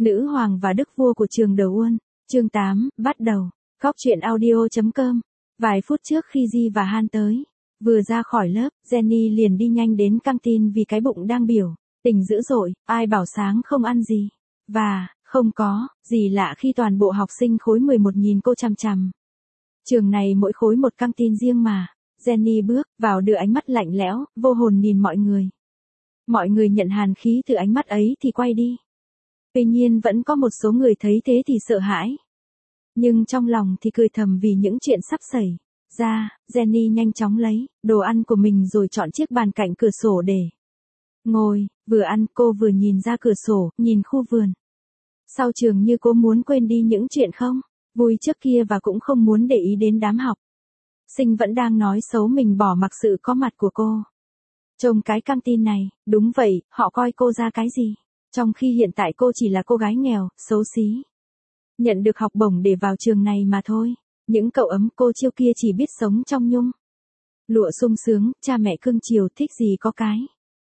Nữ hoàng và đức vua của trường Đầu Uôn, chương 8, bắt đầu. Góc truyện audio.com. Vài phút trước khi Di và Han tới, vừa ra khỏi lớp, Jenny liền đi nhanh đến căng tin vì cái bụng đang biểu tình dữ dội, ai bảo sáng không ăn gì. Và, không có gì lạ khi toàn bộ học sinh khối 11 nhìn cô chằm chằm. Trường này mỗi khối một căng tin riêng mà. Jenny bước vào đưa ánh mắt lạnh lẽo, vô hồn nhìn mọi người. Mọi người nhận hàn khí từ ánh mắt ấy thì quay đi. Tuy nhiên vẫn có một số người thấy thế thì sợ hãi. Nhưng trong lòng thì cười thầm vì những chuyện sắp xảy ra. Jenny nhanh chóng lấy đồ ăn của mình rồi chọn chiếc bàn cạnh cửa sổ để ngồi, vừa ăn cô vừa nhìn ra cửa sổ, nhìn khu vườn. Sau trường như cô muốn quên đi những chuyện không vui trước kia và cũng không muốn để ý đến đám học sinh vẫn đang nói xấu mình bỏ mặc sự có mặt của cô. Trông cái căng tin này, đúng vậy, họ coi cô ra cái gì? Trong khi hiện tại cô chỉ là cô gái nghèo, xấu xí. Nhận được học bổng để vào trường này mà thôi. Những cậu ấm cô chiêu kia chỉ biết sống trong nhung lụa sung sướng, cha mẹ cưng chiều thích gì có cái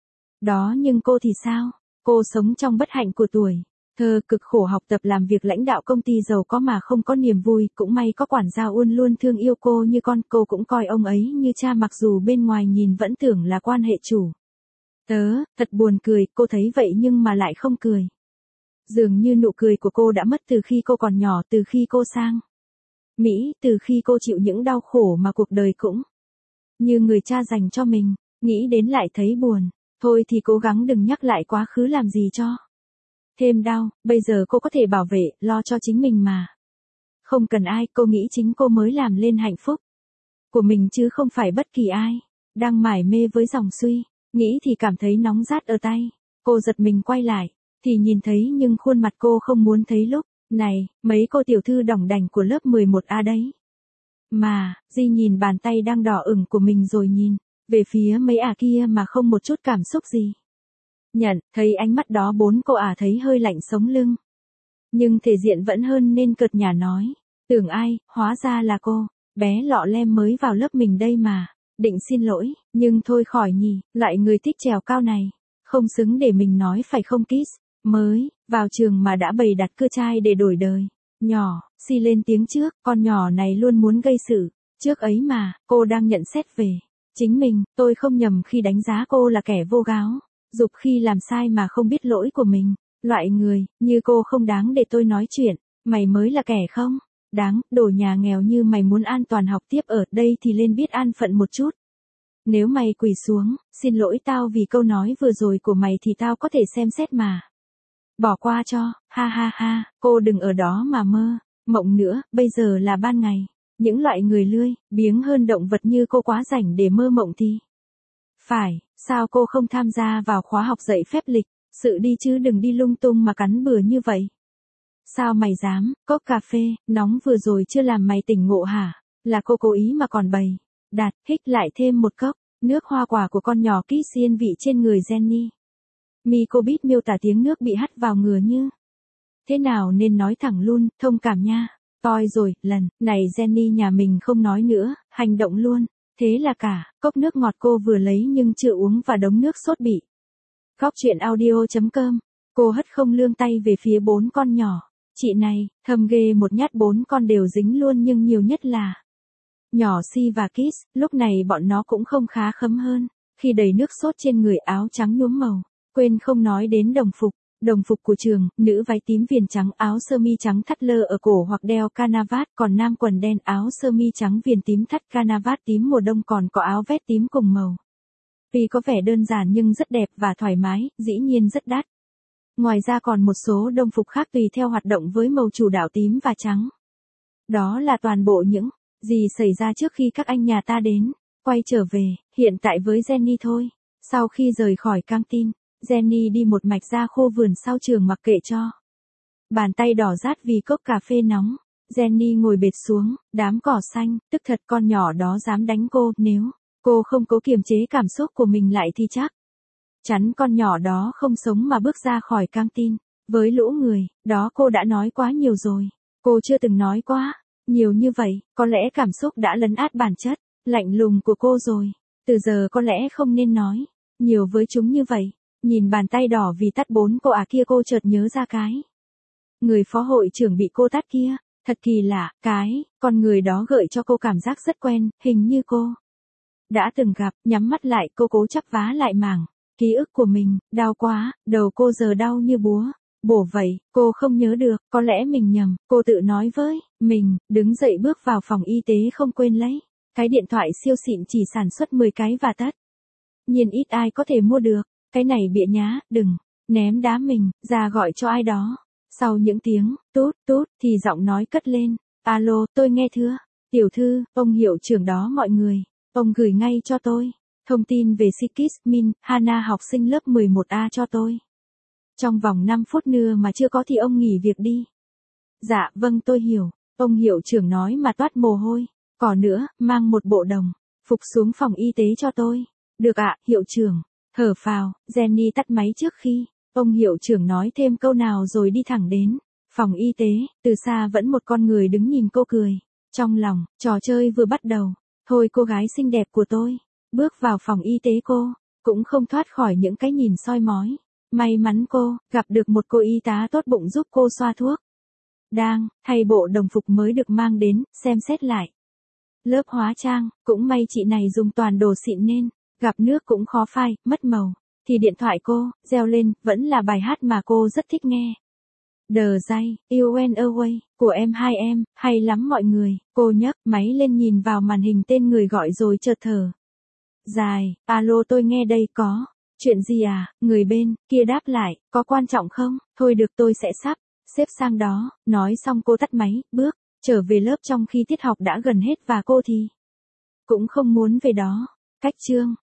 đó, nhưng cô thì sao? Cô sống trong bất hạnh của tuổi thơ, cực khổ học tập làm việc lãnh đạo công ty giàu có mà không có niềm vui. Cũng may có quản gia Uôn luôn thương yêu cô như con, cô cũng coi ông ấy như cha mặc dù bên ngoài nhìn vẫn tưởng là quan hệ chủ tớ. Thật buồn cười, cô thấy vậy nhưng mà lại không cười. Dường như nụ cười của cô đã mất từ khi cô còn nhỏ, từ khi cô sang Mỹ, từ khi cô chịu những đau khổ mà cuộc đời cũng như người cha dành cho mình. Nghĩ đến lại thấy buồn. Thôi thì cố gắng đừng nhắc lại quá khứ làm gì cho thêm đau. Bây giờ cô có thể bảo vệ, lo cho chính mình mà. Không cần ai, cô nghĩ chính cô mới làm lên hạnh phúc của mình chứ không phải bất kỳ ai. Đang mải mê với dòng suy nghĩ thì cảm thấy nóng rát ở tay. Cô giật mình quay lại thì nhìn thấy nhưng khuôn mặt cô không muốn thấy lúc này. Mấy cô tiểu thư đỏng đảnh của lớp 11A đấy mà. Di nhìn bàn tay đang đỏ ửng của mình rồi nhìn về phía mấy kia mà không một chút cảm xúc gì. Nhận thấy ánh mắt đó, bốn cô thấy hơi lạnh sống lưng. Nhưng thể diện vẫn hơn nên cợt nhả nói. Tưởng ai, hóa ra là cô. Bé lọ lem mới vào lớp mình đây mà. Định xin lỗi, nhưng thôi khỏi nhỉ. Loại người thích trèo cao này không xứng để mình nói phải không Kiss? Mới vào trường mà đã bày đặt cơ trai để đổi đời. Nhỏ, Si lên tiếng trước, con nhỏ này luôn muốn gây sự. Trước ấy mà, cô đang nhận xét về chính mình. Tôi không nhầm khi đánh giá cô là kẻ vô gáo dục khi làm sai mà không biết lỗi của mình. Loại người như cô không đáng để tôi nói chuyện. Mày mới là kẻ không đáng. Đồ nhà nghèo như mày muốn an toàn học tiếp ở đây thì lên biết an phận một chút. Nếu mày quỳ xuống, xin lỗi tao vì câu nói vừa rồi của mày thì tao có thể xem xét mà bỏ qua cho. Ha ha ha, cô đừng ở đó mà mơ mộng nữa, bây giờ là ban ngày. Những loại người lươi biếng hơn động vật như cô quá rảnh để mơ mộng thì phải. Sao cô không tham gia vào khóa học dạy phép lịch sự đi chứ đừng đi lung tung mà cắn bừa như vậy. Sao mày dám? Cốc cà phê nóng vừa rồi chưa làm mày tỉnh ngộ hả? Là cô cố ý mà còn bày đặt hích lại thêm một cốc nước hoa quả của con nhỏ Kiss yên vị trên người Jenny. Cô biết miêu tả tiếng nước bị hắt vào ngừa như thế nào nên nói thẳng luôn, thông cảm nha. Toi rồi, lần này Jenny nhà mình không nói nữa, hành động luôn. Thế là cả cốc nước ngọt cô vừa lấy nhưng chưa uống và đống nước sốt bị. Góc truyện audio.com. Cô hất không lương tay về phía bốn con nhỏ. Chị này, thầm ghê một nhát, bốn con đều dính luôn nhưng nhiều nhất là nhỏ Si và Kiss. Lúc này bọn nó cũng không khá khấm hơn khi đầy nước sốt trên người, áo trắng nhuốm màu. Quên không nói đến đồng phục. Đồng phục của trường, nữ váy tím viền trắng, áo sơ mi trắng thắt lơ ở cổ hoặc đeo canavat, còn nam quần đen, áo sơ mi trắng viền tím thắt canavat tím mùa đông, còn có áo vest tím cùng màu. Vì có vẻ đơn giản nhưng rất đẹp và thoải mái, dĩ nhiên rất đắt. Ngoài ra còn một số đồng phục khác tùy theo hoạt động với màu chủ đạo tím và trắng. Đó là toàn bộ những gì xảy ra trước khi các anh nhà ta đến. Quay trở về, hiện tại với Jenny thôi. Sau khi rời khỏi căng tin, Jenny đi một mạch ra khu vườn sau trường mặc kệ cho bàn tay đỏ rát vì cốc cà phê nóng. Jenny ngồi bệt xuống đám cỏ xanh, tức thật con nhỏ đó dám đánh cô. Nếu cô không cố kiềm chế cảm xúc của mình lại thì chắc chắn con nhỏ đó không sống mà bước ra khỏi căng tin. Với lũ người đó cô đã nói quá nhiều rồi. Cô chưa từng nói quá nhiều như vậy. Có lẽ cảm xúc đã lấn át bản chất lạnh lùng của cô rồi. Từ giờ có lẽ không nên nói nhiều với chúng như vậy. Nhìn bàn tay đỏ vì tắt bốn cô kia, cô chợt nhớ ra cái người phó hội trưởng bị cô tát kia, thật kỳ lạ, con người đó gợi cho cô cảm giác rất quen, hình như cô đã từng gặp. Nhắm mắt lại cô cố chấp vá lại mảng ký ức của mình, đau quá, đầu cô giờ đau như búa bổ vậy, cô không nhớ được, có lẽ mình nhầm, cô tự nói với mình, đứng dậy bước vào phòng y tế không quên lấy cái điện thoại siêu xịn chỉ sản xuất 10 cái và tất nhiên ít ai có thể mua được, cái này bịa nhá, đừng ném đá mình, ra gọi cho ai đó. Sau những tiếng tút tút thì giọng nói cất lên, alo, tôi nghe thưa, tiểu thư, ông hiệu trưởng đó mọi người, ông gửi ngay cho tôi thông tin về Sikis Min, Hana học sinh lớp 11A cho tôi. Trong vòng 5 phút nữa mà chưa có thì ông nghỉ việc đi. Dạ, vâng tôi hiểu, ông hiệu trưởng nói mà toát mồ hôi. Còn nữa, mang một bộ đồng phục xuống phòng y tế cho tôi. Được ạ, hiệu trưởng. Thở phào, Jenny tắt máy trước khi ông hiệu trưởng nói thêm câu nào rồi đi thẳng đến phòng y tế. Từ xa vẫn một con người đứng nhìn cô cười. Trong lòng, trò chơi vừa bắt đầu. Thôi cô gái xinh đẹp của tôi. Bước vào phòng y tế cô cũng không thoát khỏi những cái nhìn soi mói. May mắn cô gặp được một cô y tá tốt bụng giúp cô xoa thuốc. Đang thay bộ đồng phục mới được mang đến, xem xét lại lớp hóa trang, cũng may chị này dùng toàn đồ xịn nên gặp nước cũng khó phai, mất màu. Thì điện thoại cô reo lên, vẫn là bài hát mà cô rất thích nghe. The Jay, You Went Away, của em hai em, hay lắm mọi người. Cô nhấc máy lên nhìn vào màn hình tên người gọi rồi chợt thở dài, alo tôi nghe đây có chuyện gì à? Người bên kia đáp lại, có quan trọng không? Thôi được tôi sẽ sắp xếp sang đó. Nói xong cô tắt máy, bước trở về lớp trong khi tiết học đã gần hết và cô thì cũng không muốn về đó. Cách chương